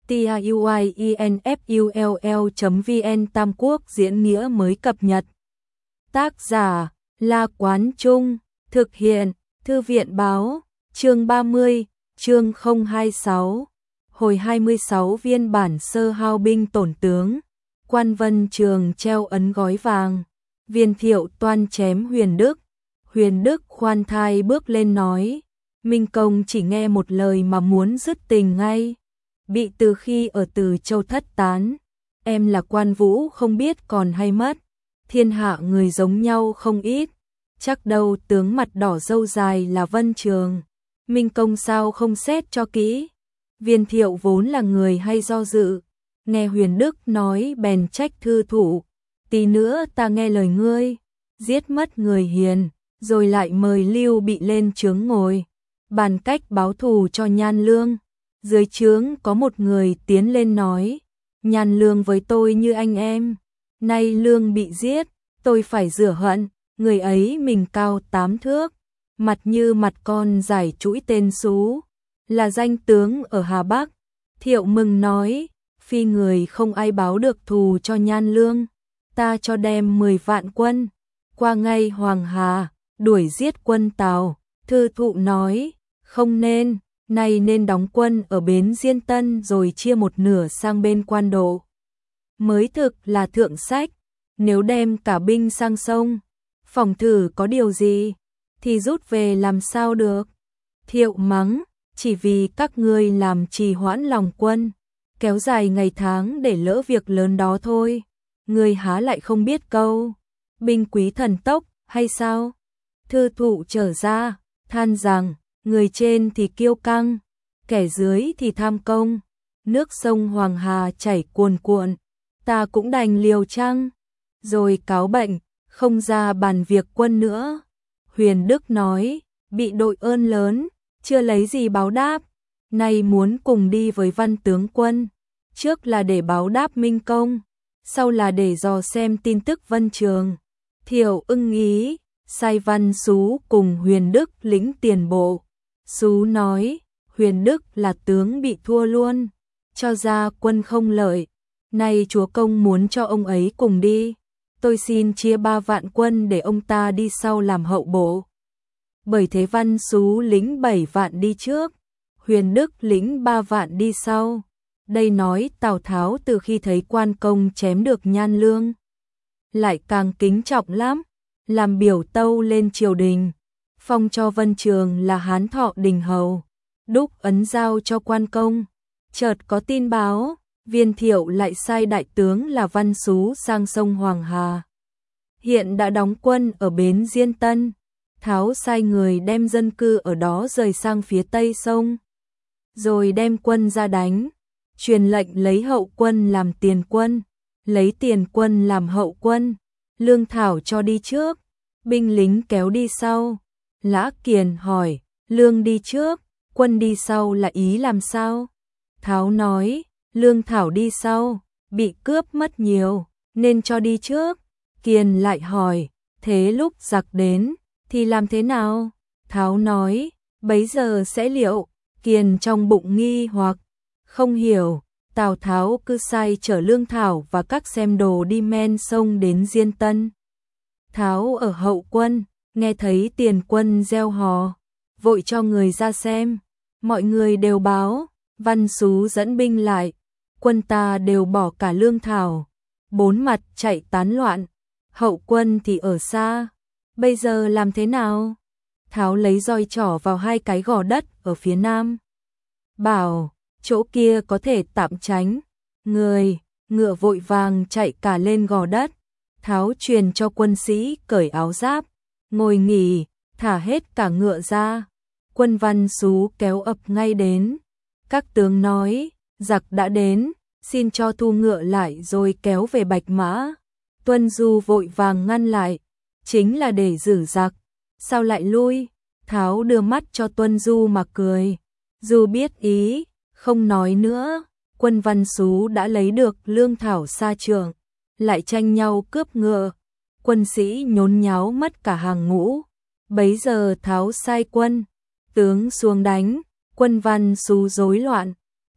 tiuinfull.vn Tam Quốc diễn nghĩa mới cập nhật. Tác giả La Quán Trung, thực hiện Thư viện Báo, chương 30, chương 026, hồi 26 viên bản sơ hao binh tổn tướng, Quan Vân Trường treo ấn gói vàng, Viên Thiệu toan chém Huyền Đức khoan thai bước lên nói, Minh Công chỉ nghe một lời mà muốn dứt tình ngay, bị từ khi ở Từ Châu thất tán, em là Quan Vũ không biết còn hay mất, thiên hạ người giống nhau không ít, chắc đâu tướng mặt đỏ râu dài là Vân Trường, Minh Công sao không xét cho kỹ. Viên Thiệu vốn là người hay do dự, nghe Huyền Đức nói bèn trách thư thủ, tí nữa ta nghe lời ngươi, giết mất người hiền, rồi lại mời Lưu Bị lên trướng ngồi, bàn cách báo thù cho Nhan Lương. Dưới trướng có một người tiến lên nói, Nhan Lương với tôi như anh em, nay Lương bị giết, tôi phải rửa hận, người ấy mình cao 8 thước, mặt như mặt con giải chuỗi tên xú, là danh tướng ở Hà Bắc. Thiệu mừng nói, phi người không ai báo được thù cho Nhan Lương, ta cho đem 10 vạn quân, qua ngay Hoàng Hà, đuổi giết quân Tào. Thư thụ nói, không nên, nay nên đóng quân ở bến Diên Tân rồi chia một nửa sang bên Quan Độ. Mới thực là thượng sách, nếu đem cả binh sang sông, phòng thử có điều gì, thì rút về làm sao được. Thiệu mắng, chỉ vì các ngươi làm trì hoãn lòng quân, kéo dài ngày tháng để lỡ việc lớn đó thôi. Ngươi há lại không biết câu, binh quý thần tốc, hay sao? Thư thụ trở ra, than rằng, người trên thì kiêu căng, kẻ dưới thì tham công, nước sông Hoàng Hà chảy cuồn cuộn, ta cũng đành liều chăng, rồi cáo bệnh, không ra bàn việc quân nữa. Huyền Đức nói, bị đội ơn lớn, chưa lấy gì báo đáp, nay muốn cùng đi với Văn tướng quân, trước là để báo đáp Minh Công, sau là để dò xem tin tức Vân Trường. Thiệu ưng ý, sai Văn Xú cùng Huyền Đức lĩnh tiền bộ. Xú nói, Huyền Đức là tướng bị thua luôn, cho ra quân không lợi, nay chúa công muốn cho ông ấy cùng đi, tôi xin chia 3 vạn quân để ông ta đi sau làm hậu bổ. Bởi thế Văn Xú lĩnh 7 vạn đi trước, Huyền Đức lĩnh 3 vạn đi sau. Đây nói Tào Tháo từ khi thấy Quan Công chém được Nhan Lương, lại càng kính trọng lắm, làm biểu tâu lên triều đình, phong cho Vân Trường là Hán Thọ Đình Hầu, đúc ấn giao cho Quan Công. Chợt có tin báo, Viên Thiệu lại sai đại tướng là Văn Xú sang sông Hoàng Hà, hiện đã đóng quân ở bến Diên Tân. Tháo sai người đem dân cư ở đó rời sang phía tây sông, rồi đem quân ra đánh, truyền lệnh lấy hậu quân làm tiền quân, lấy tiền quân làm hậu quân, lương thảo cho đi trước, binh lính kéo đi sau. Lã Kiền hỏi, lương đi trước, quân đi sau là ý làm sao? Tháo nói, lương thảo đi sau, bị cướp mất nhiều, nên cho đi trước. Kiền lại hỏi, thế lúc giặc đến, thì làm thế nào? Tháo nói, bấy giờ sẽ liệu. Kiền trong bụng nghi hoặc không hiểu, Tào Tháo cứ sai chở lương thảo và các xem đồ đi men sông đến Diên Tân. Tháo ở hậu quân, nghe thấy tiền quân reo hò, vội cho người ra xem, mọi người đều báo, Văn Xú dẫn binh lại, quân ta đều bỏ cả lương thảo, 4 mặt chạy tán loạn, hậu quân thì ở xa, bây giờ làm thế nào? Tháo lấy roi trỏ vào 2 cái gò đất ở phía nam, bảo, chỗ kia có thể tạm tránh. Ngựa vội vàng chạy cả lên gò đất. Tháo truyền cho quân sĩ cởi áo giáp, ngồi nghỉ, thả hết cả ngựa ra. Quân Văn Xú kéo ập ngay đến. Các tướng nói, giặc đã đến, xin cho thu ngựa lại rồi kéo về Bạch Mã. Tuân Du vội vàng ngăn lại, chính là để giữ giặc, sao lại lui? Tháo đưa mắt cho Tuân Du mà cười. Du biết ý, không nói nữa. Quân Văn Xú đã lấy được lương thảo xa trường, lại tranh nhau cướp ngựa. Quân sĩ nhốn nháo mất cả hàng ngũ. Bấy giờ Tháo sai quân tướng xuống đánh, quân Văn Xú rối loạn.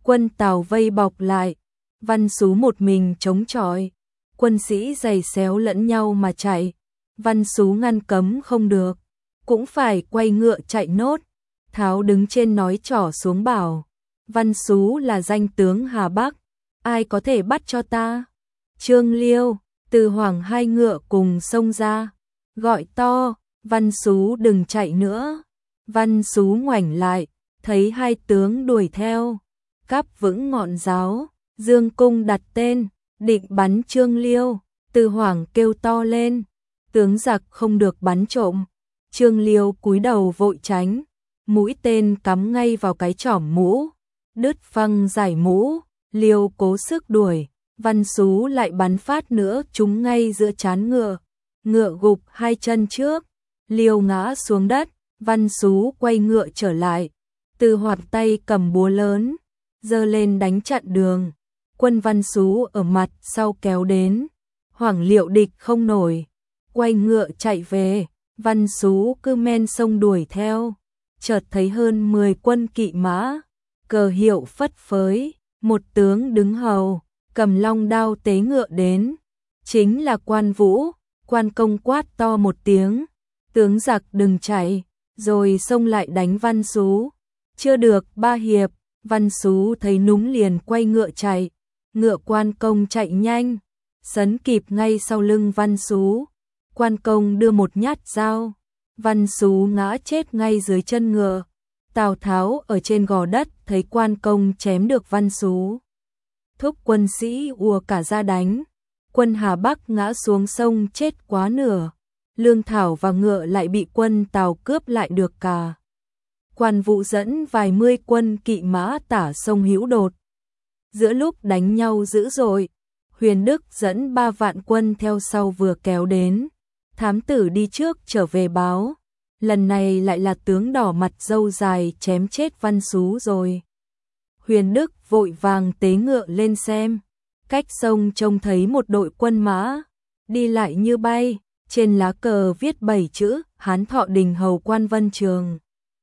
quân Tào vây bọc lại, Văn Sú một mình chống chọi, quân sĩ giày xéo lẫn nhau mà chạy, Văn Sú ngăn cấm không được, cũng phải quay ngựa chạy nốt. Tháo đứng trên nói trỏ xuống bảo, Văn Sú là danh tướng Hà Bắc, ai có thể bắt cho ta? Trương Liêu, Từ Hoàng hai ngựa cùng xông ra, gọi to, Văn Sú đừng chạy nữa. Văn Sú ngoảnh lại, thấy hai tướng đuổi theo, cáp vững ngọn giáo, dương cung đặt tên, định bắn Trương Liêu. Từ Hoàng kêu to lên, tướng giặc không được bắn trộm. Trương Liêu cúi đầu vội tránh, mũi tên cắm ngay vào cái chỏm mũ, đứt phăng giải mũ. Liêu cố sức đuổi, Văn Sú lại bắn phát nữa trúng ngay giữa trán ngựa, ngựa gục hai chân trước, Liêu ngã xuống đất. Văn Sú quay ngựa trở lại, Từ Hoạt tay cầm búa lớn, giơ lên đánh chặn đường. Quân Văn Sú ở mặt sau kéo đến, hoảng liệu địch không nổi, quay ngựa chạy về. Văn Sú cứ men sông đuổi theo, chợt thấy hơn 10 quân kỵ mã, cờ hiệu phất phới, một tướng đứng hầu, cầm long đao tế ngựa đến, chính là Quan Vũ. Quan Công quát to một tiếng, tướng giặc đừng chạy, rồi xông lại đánh Văn Sú. Chưa được 3 hiệp, Văn Sú thấy núng liền quay ngựa chạy, ngựa Quan Công chạy nhanh, sấn kịp ngay sau lưng Văn Sú. Quan Công đưa một nhát dao, Văn Sú ngã chết ngay dưới chân ngựa. Tào Tháo ở trên gò đất thấy Quan Công chém được Văn Sú, thúc quân sĩ ùa cả ra đánh, quân Hà Bắc ngã xuống sông chết quá nửa, lương thảo và ngựa lại bị quân Tào cướp lại được cả. Quan Vũ dẫn vài mươi quân kỵ mã tả sông Hữu Đột. Giữa lúc đánh nhau dữ dội, Huyền Đức dẫn 3 vạn quân theo sau vừa kéo đến. Thám tử đi trước trở về báo, lần này lại là tướng đỏ mặt râu dài chém chết Văn Sú rồi. Huyền Đức vội vàng tế ngựa lên xem, cách sông trông thấy một đội quân mã, đi lại như bay, trên lá cờ viết 7 chữ Hán Thọ Đình Hầu Quan Vân Trường.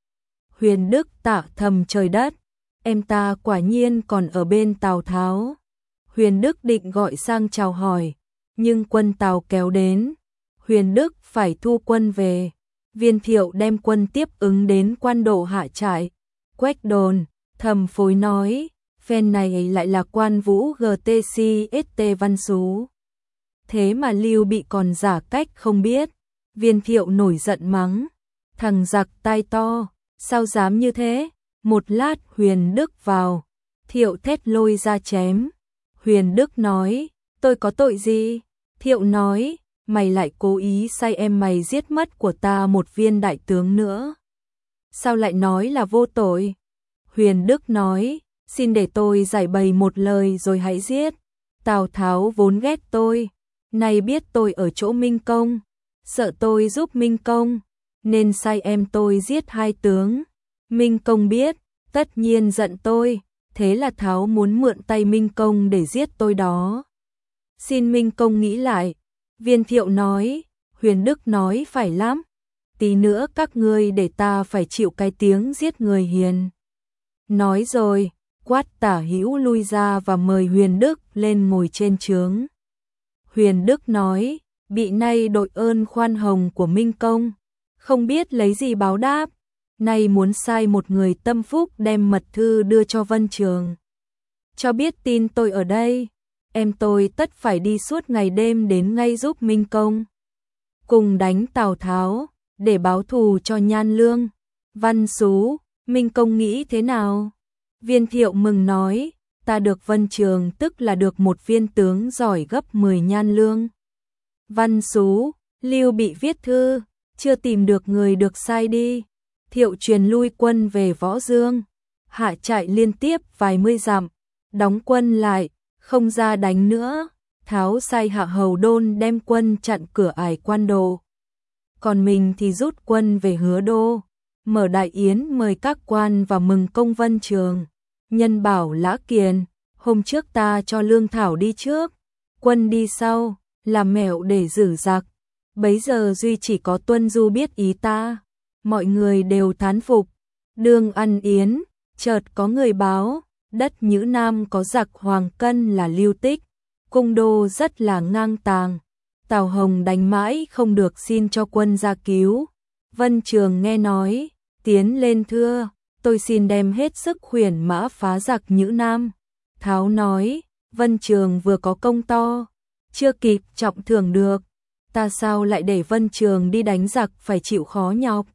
Huyền Đức tạ thầm trời đất, em ta quả nhiên còn ở bên Tào Tháo. Huyền Đức định gọi sang chào hỏi, nhưng quân Tào kéo đến, Huyền Đức phải thu quân về. Viên Thiệu đem quân tiếp ứng đến Quan Độ hạ trại. Quách Đồn thầm phối nói, phen này lại là Quan Vũ GTCST Văn Sú. Thế mà Lưu Bị còn giả cách không biết. Viên Thiệu nổi giận mắng, thằng giặc tai to, sao dám như thế? Một lát Huyền Đức vào, Thiệu thét lôi ra chém. Huyền Đức nói, tôi có tội gì? Thiệu nói, mày lại cố ý sai em mày giết mất của ta một viên đại tướng nữa. Sao lại nói là vô tội? Huyền Đức nói, xin để tôi giải bày một lời rồi hãy giết. Tào Tháo vốn ghét tôi, nay biết tôi ở chỗ Minh Công, sợ tôi giúp Minh Công, nên sai em tôi giết 2 tướng. Minh Công biết, tất nhiên giận tôi, thế là Tháo muốn mượn tay Minh Công để giết tôi đó. Xin Minh Công nghĩ lại. Viên Thiệu nói, Huyền Đức nói phải lắm, tí nữa các ngươi để ta phải chịu cái tiếng giết người hiền. Nói rồi, quát Tả Hữu lui ra và mời Huyền Đức lên ngồi trên trướng. Huyền Đức nói, bị nay đội ơn khoan hồng của Minh Công, không biết lấy gì báo đáp, nay muốn sai một người tâm phúc đem mật thư đưa cho Vân Trường, cho biết tin tôi ở đây. Em tôi tất phải đi suốt ngày đêm đến ngay giúp Minh Công, cùng đánh Tào Tháo, để báo thù cho Nhan Lương. Văn Sú, Minh Công nghĩ thế nào? Viên Thiệu mừng nói, ta được Vân Trường tức là được một viên tướng giỏi gấp 10 Nhan Lương. Văn Sú, Lưu Bị viết thư, chưa tìm được người được sai đi. Thiệu truyền lui quân về Võ Dương, hạ trại liên tiếp vài mươi dặm, đóng quân lại, không ra đánh nữa. Tháo sai Hạ Hầu Đôn đem quân chặn cửa ải Quan Độ, còn mình thì rút quân về Hứa Đô, mở đại yến mời các quan và mừng công Vân Trường. Nhân bảo Lã Kiền, hôm trước ta cho lương thảo đi trước, quân đi sau, làm mẹo để giữ giặc. Bấy giờ duy chỉ có Tuân Du biết ý ta, mọi người đều thán phục. Đương ăn yến, chợt có người báo, đất Nhữ Nam có giặc Hoàng Cân là Lưu Tích, cung đô rất là ngang tàng. Tào Hồng đánh mãi không được xin cho quân ra cứu. Vân Trường nghe nói, tiến lên thưa, tôi xin đem hết sức khuyển mã phá giặc Nhữ Nam. Tháo nói, Vân Trường vừa có công to, chưa kịp trọng thưởng được, ta sao lại để Vân Trường đi đánh giặc phải chịu khó nhọc.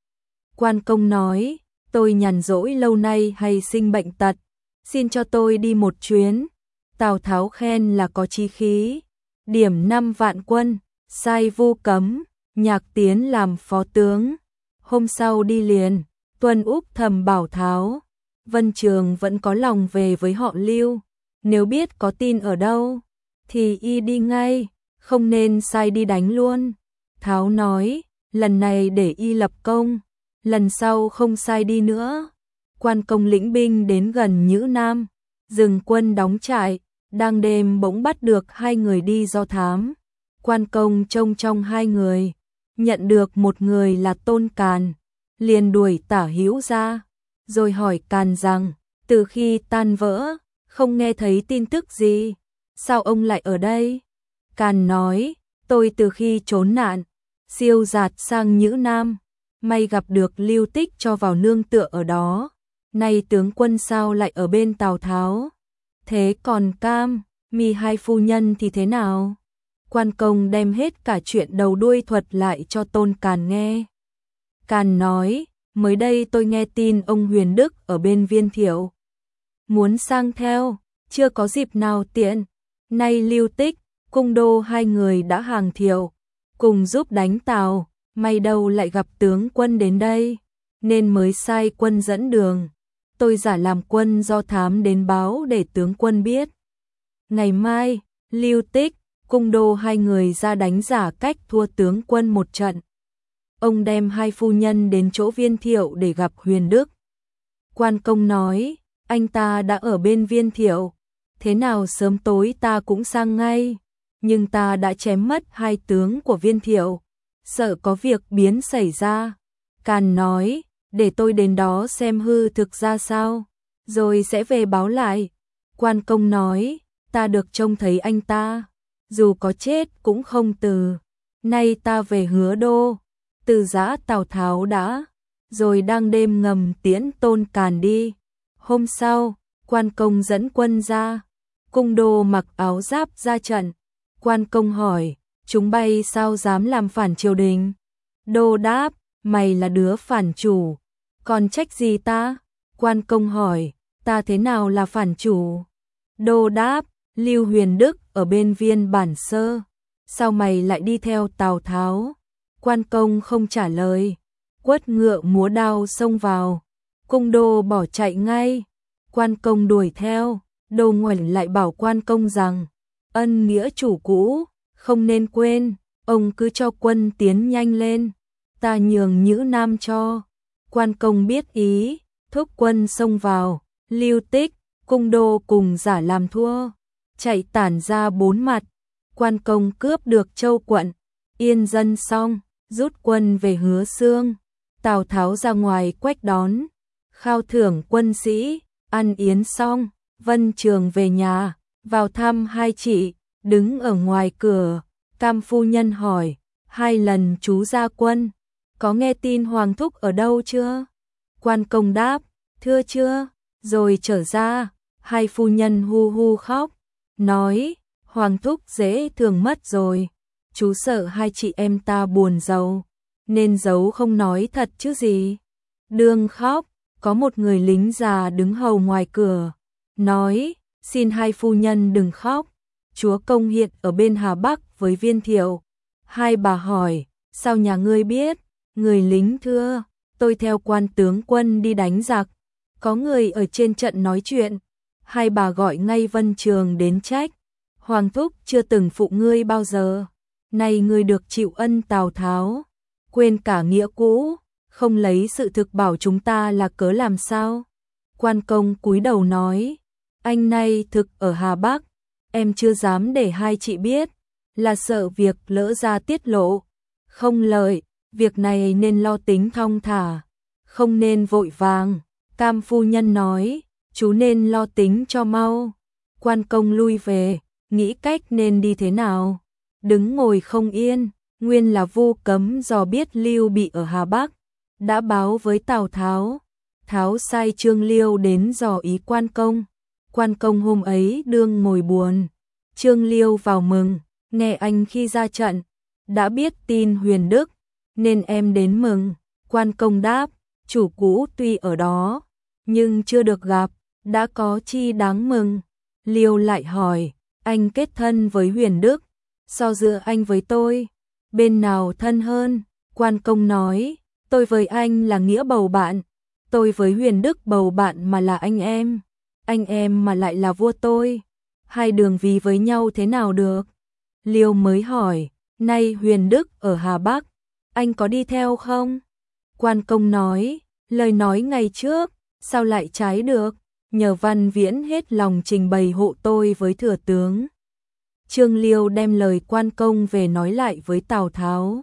Quan Công nói, tôi nhàn rỗi lâu nay hay sinh bệnh tật, xin cho tôi đi một chuyến. Tào Tháo khen là có chí khí, điểm 5 vạn quân, sai Vu Cấm, Nhạc Tiến làm phó tướng. Hôm sau đi liền, Tuân Úc thầm bảo Tháo, Vân Trường vẫn có lòng về với họ Lưu, nếu biết có tin ở đâu, thì y đi ngay, không nên sai đi đánh luôn. Tháo nói, lần này để y lập công, lần sau không sai đi nữa. Quan Công lĩnh binh đến gần Nhữ Nam, dừng quân đóng trại, đang đêm bỗng bắt được 2 người đi do thám. Quan Công trông trong 2 người, nhận được một người là Tôn Càn, liền đuổi Tả Hữu ra, rồi hỏi Càn rằng, từ khi tan vỡ, không nghe thấy tin tức gì, sao ông lại ở đây? Càn nói, tôi từ khi trốn nạn, siêu dạt sang Nhữ Nam, may gặp được Lưu Tích cho vào nương tựa ở đó, nay tướng quân sao lại ở bên Tào Tháo? Thế còn Cam, Mi hai phu nhân thì thế nào? Quan Công đem hết cả chuyện đầu đuôi thuật lại cho Tôn Càn nghe. Càn nói, mới đây tôi nghe tin ông Huyền Đức ở bên Viên Thiệu muốn sang theo, chưa có dịp nào tiện. Nay Lưu Tích, Cung Đô 2 người đã hàng Thiệu, cùng giúp đánh Tào, may đâu lại gặp tướng quân đến đây, nên mới sai quân dẫn đường. Tôi giả làm quân do thám đến báo để tướng quân biết. Ngày mai, Lưu Tích, Cung Đô 2 người ra đánh giả cách thua tướng quân một trận. Ông đem 2 phu nhân đến chỗ Viên Thiệu để gặp Huyền Đức. Quan Công nói, anh ta đã ở bên Viên Thiệu, thế nào sớm tối ta cũng sang ngay, nhưng ta đã chém mất 2 tướng của Viên Thiệu, sợ có việc biến xảy ra. Càn nói, để tôi đến đó xem hư thực ra sao, rồi sẽ về báo lại. Quan Công nói, ta được trông thấy anh ta, dù có chết cũng không từ. Nay ta về Hứa Đô, từ giã Tào Tháo đã, rồi đang đêm ngầm tiễn Tôn Càn đi. Hôm sau, Quan Công dẫn quân ra, Cung Đô mặc áo giáp ra trận. Quan Công hỏi, chúng bay sao dám làm phản triều đình? Đô đáp, mày là đứa phản chủ, còn trách gì ta? Quan Công hỏi, ta thế nào là phản chủ? Đô đáp, Lưu Huyền Đức ở bên Viên Bản Sơ, sao mày lại đi theo Tào Tháo? Quan Công không trả lời, quất ngựa múa đao xông vào, Cung Đô bỏ chạy ngay. Quan Công đuổi theo, Đô ngoảnh lại bảo Quan Công rằng, ân nghĩa chủ cũ, không nên quên, ông cứ cho quân tiến nhanh lên, ta nhường Nhữ Nam cho. Quan Công biết ý, thúc quân xông vào, Lưu Tích, Cung Đô cùng giả làm thua, chạy tản ra 4 mặt. Quan Công cướp được Châu quận, yên dân xong, rút quân về Hứa Xương. Tào Tháo ra ngoài quách đón, khao thưởng quân sĩ, ăn yến xong, Vân Trường về nhà, vào thăm 2 chị, đứng ở ngoài cửa. Cam phu nhân hỏi, 2 lần chú ra quân, có nghe tin Hoàng thúc ở đâu chưa? Quan Công đáp, thưa chưa, rồi trở ra. 2 phu nhân hu hu khóc, nói, Hoàng thúc dễ thường mất rồi, chú sợ 2 chị em ta buồn giàu, nên giấu không nói thật chứ gì. Đương khóc, có một người lính già đứng hầu ngoài cửa, nói, xin 2 phu nhân đừng khóc, chúa công hiện ở bên Hà Bắc với Viên Thiệu. 2 bà hỏi, sao nhà ngươi biết? Người lính thưa, tôi theo Quan tướng quân đi đánh giặc, có người ở trên trận nói chuyện. 2 bà gọi ngay Vân Trường đến trách, Hoàng thúc chưa từng phụ ngươi bao giờ, nay ngươi được chịu ân Tào Tháo, quên cả nghĩa cũ, không lấy sự thực bảo chúng ta là cớ làm sao? Quan Công cúi đầu nói, anh nay thực ở Hà Bắc, em chưa dám để 2 chị biết, là sợ việc lỡ ra tiết lộ, không lợi, việc này nên lo tính thong thả, không nên vội vàng. Cam phu nhân nói, chú nên lo tính cho mau. Quan công lui về, nghĩ cách nên đi thế nào. Đứng ngồi không yên, nguyên là Vu Cấm dò biết Lưu Bị ở Hà Bắc, đã báo với Tào Tháo. Tháo sai Trương Liêu đến dò ý quan công. Quan công hôm ấy đương ngồi buồn. Trương Liêu vào mừng, nghe anh khi ra trận, đã biết tin Huyền Đức, nên em đến mừng. Quan công đáp, chủ cũ tuy ở đó, nhưng chưa được gặp, đã có chi đáng mừng. Liêu lại hỏi, anh kết thân với Huyền Đức, so giữa anh với tôi, bên nào thân hơn? Quan công nói, tôi với anh là nghĩa bầu bạn, tôi với Huyền Đức bầu bạn mà là anh em mà lại là vua tôi, hai đường vì với nhau thế nào được? Liêu mới hỏi, nay Huyền Đức ở Hà Bắc, anh có đi theo không? Quan công nói, lời nói ngày trước, sao lại trái được, nhờ Văn Viễn hết lòng trình bày hộ tôi với thừa tướng. Trương Liêu đem lời quan công về nói lại với Tào Tháo.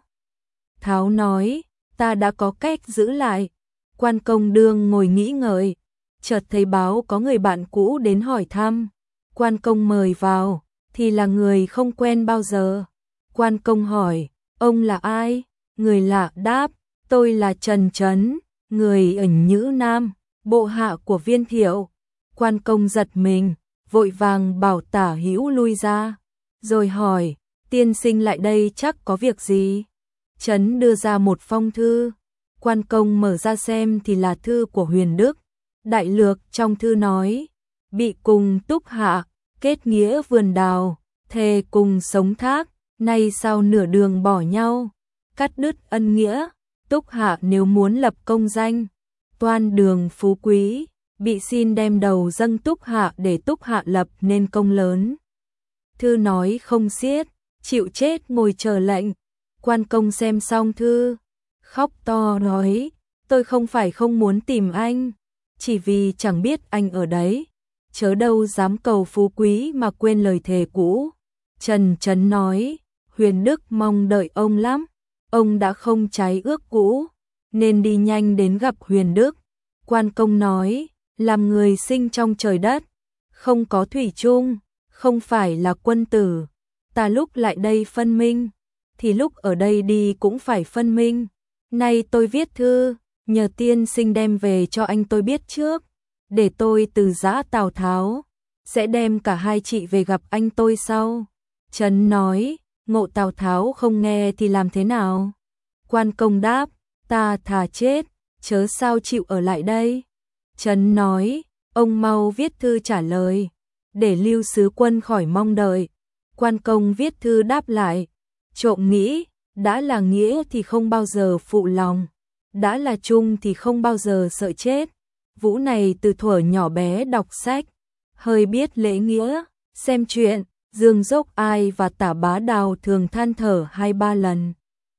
Tháo nói, ta đã có cách giữ lại. Quan công đương ngồi nghĩ ngợi, chợt thấy báo có người bạn cũ đến hỏi thăm. Quan công mời vào, thì là người không quen bao giờ. Quan công hỏi, ông là ai? Người lạ đáp, tôi là Trần Trấn, người ở Nhữ Nam, bộ hạ của Viên Thiệu. Quan công giật mình, vội vàng bảo Tả Hữu lui ra, rồi hỏi, tiên sinh lại đây chắc có việc gì? Trấn đưa ra một phong thư. Quan công mở ra xem thì là thư của Huyền Đức. Đại lược trong thư nói, bị cùng Túc Hạ, kết nghĩa vườn đào, thề cùng sống thác, nay sao nửa đường bỏ nhau, cắt đứt ân nghĩa. Túc Hạ nếu muốn lập công danh, toan đường phú quý, bị xin đem đầu dâng Túc Hạ để Túc Hạ lập nên công lớn. Thư nói không xiết, chịu chết ngồi chờ lệnh. Quan công xem xong thư, khóc to nói, tôi không phải không muốn tìm anh, chỉ vì chẳng biết anh ở đấy, chớ đâu dám cầu phú quý mà quên lời thề cũ. Trần Trấn nói, Huyền Đức mong đợi ông lắm, ông đã không trái ước cũ, nên đi nhanh đến gặp Huyền Đức. Quan công nói, làm người sinh trong trời đất, không có thủy chung, không phải là quân tử, ta lúc lại đây phân minh, thì lúc ở đây đi cũng phải phân minh. Nay tôi viết thư, nhờ tiên sinh đem về cho anh tôi biết trước, để tôi từ giã Tào Tháo, sẽ đem cả hai chị về gặp anh tôi sau. Trấn nói, ngộ Tào Tháo không nghe thì làm thế nào? Quan công đáp, ta thà chết, chớ sao chịu ở lại đây. Trấn nói, ông mau viết thư trả lời, để Lưu sứ quân khỏi mong đợi. Quan công viết thư đáp lại, trộm nghĩ, đã là nghĩa thì không bao giờ phụ lòng, đã là trung thì không bao giờ sợ chết. Vũ này từ thuở nhỏ bé đọc sách, hơi biết lễ nghĩa, xem chuyện, Dương Dốc Ai và Tả Bá Đào thường than thở 2-3 lần.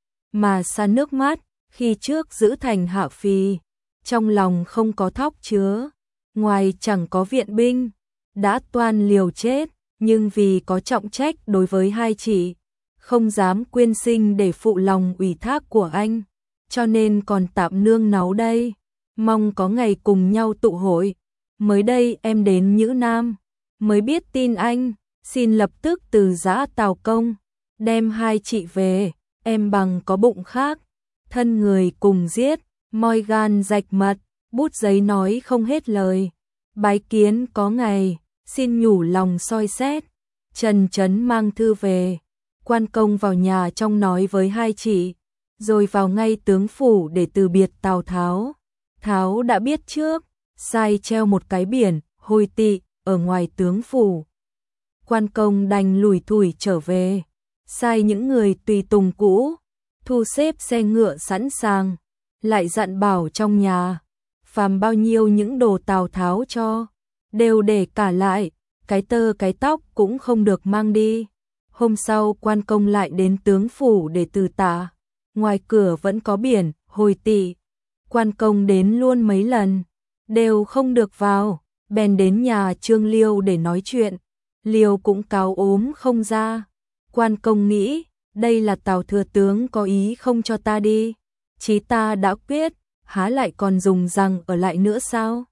Mà xa nước mắt, khi trước giữ thành hạ phì, trong lòng không có thóc chứa, ngoài chẳng có viện binh, đã toan liều chết, nhưng vì có trọng trách đối với hai chị, không dám quyên sinh để phụ lòng ủy thác của anh, cho nên còn tạm nương náu đây, mong có ngày cùng nhau tụ hội. Mới đây em đến Nhữ Nam, mới biết tin anh, xin lập tức từ giã Tào Công, đem hai chị về, em bằng có bụng khác, thân người cùng giết, moi gan rạch mật, bút giấy nói không hết lời. Bái kiến có ngày, xin nhủ lòng soi xét. Trần Trấn mang thư về, quan công vào nhà trong nói với hai chị, rồi vào ngay tướng phủ để từ biệt Tào Tháo. Tháo đã biết trước, sai treo một cái biển, Hôi Tị, ở ngoài tướng phủ. Quan công đành lủi thủi trở về, sai những người tùy tùng cũ, thu xếp xe ngựa sẵn sàng, lại dặn bảo trong nhà, phàm bao nhiêu những đồ Tào Tháo cho, đều để cả lại, cái tơ cái tóc cũng không được mang đi. Hôm sau quan công lại đến tướng phủ để từ tạ, ngoài cửa vẫn có biển, Hồi Tị. Quan công đến luôn mấy lần, đều không được vào, bèn đến nhà Trương Liêu để nói chuyện. Liêu cũng cáo ốm không ra. Quan công nghĩ, đây là Tào thừa tướng có ý không cho ta đi, chí ta đã quyết, há lại còn dùng rằng ở lại nữa sao?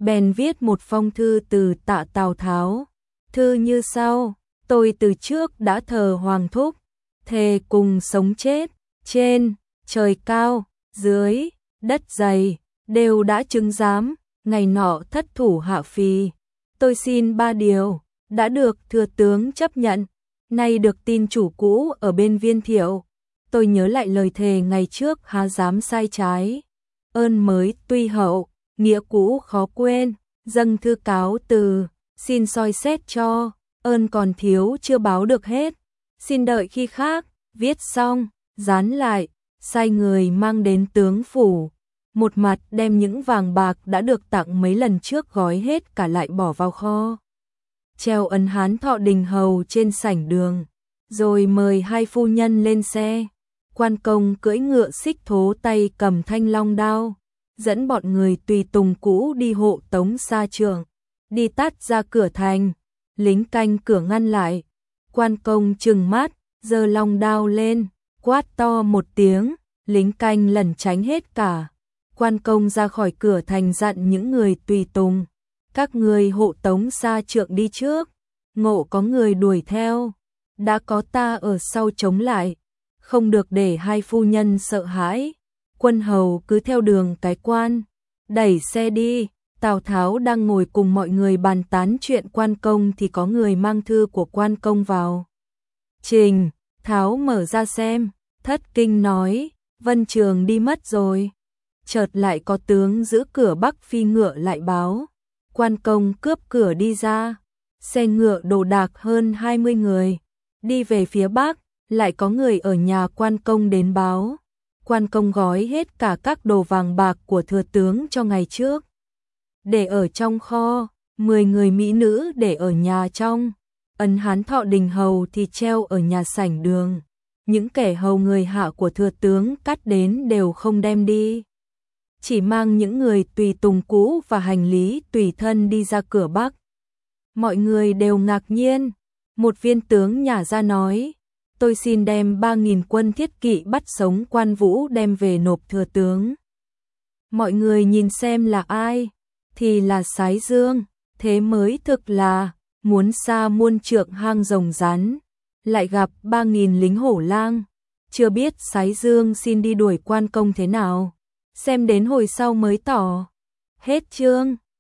bèn viết một phong thư từ tạ Tào Tháo. Thư như sau: tôi từ trước đã thờ Hoàng Thúc, thề cùng sống chết, trên, trời cao, dưới, đất dày, đều đã chứng giám, ngày nọ thất thủ hạ phì. Tôi xin 3 điều, đã được thừa tướng chấp nhận, nay được tin chủ cũ ở bên Viên Thiệu. Tôi nhớ lại lời thề ngày trước há dám sai trái. Ơn mới tuy hậu, nghĩa cũ khó quên, dâng thư cáo từ, xin soi xét cho, ơn còn thiếu chưa báo được hết. Xin đợi khi khác, viết xong, dán lại, sai người mang đến tướng phủ. Một mặt đem những vàng bạc đã được tặng mấy lần trước gói hết cả lại bỏ vào kho. Treo ấn Hán Thọ Đình hầu trên sảnh đường, rồi mời 2 phu nhân lên xe. Quan công cưỡi ngựa xích thố tay cầm thanh long đao, dẫn bọn người tùy tùng cũ đi hộ tống xa Trượng, đi tắt ra cửa thành. Lính canh cửa ngăn lại, quan công trừng mắt, giơ long đao lên, quát to một tiếng, lính canh lẩn tránh hết cả. Quan công ra khỏi cửa thành dặn những người tùy tùng: các người hộ tống xa Trượng đi trước, ngộ có người đuổi theo, đã có ta ở sau chống lại, không được để 2 phu nhân sợ hãi. Quân hầu cứ theo đường cái quan, đẩy xe đi. Tào Tháo đang ngồi cùng mọi người bàn tán chuyện quan công thì có người mang thư của quan công vào. Trình, Tháo mở ra xem, thất kinh nói: Vân Trường đi mất rồi. Chợt lại có tướng giữ cửa Bắc phi ngựa lại báo: quan công cướp cửa đi ra. Xe ngựa đồ đạc hơn 20 người, đi về phía Bắc. Lại có người ở nhà quan công đến báo: quan công gói hết cả các đồ vàng bạc của thừa tướng cho ngày trước, để ở trong kho, 10 người mỹ nữ để ở nhà trong, ấn Hán Thọ Đình hầu thì treo ở nhà sảnh đường. Những kẻ hầu người hạ của thừa tướng cắt đến đều không đem đi, chỉ mang những người tùy tùng cũ và hành lý tùy thân đi ra cửa Bắc. Mọi người đều ngạc nhiên. Một viên tướng nhả ra nói: tôi xin đem 3.000 quân thiết kỵ bắt sống Quan Vũ đem về nộp thừa tướng. Mọi người nhìn xem là ai, thì là Sái Dương. Thế mới thực là muốn xa muôn trượng hang rồng rắn, lại gặp 3.000 lính hổ lang. Chưa biết Sái Dương xin đi đuổi quan công thế nào, xem đến hồi sau mới tỏ. Hết chương.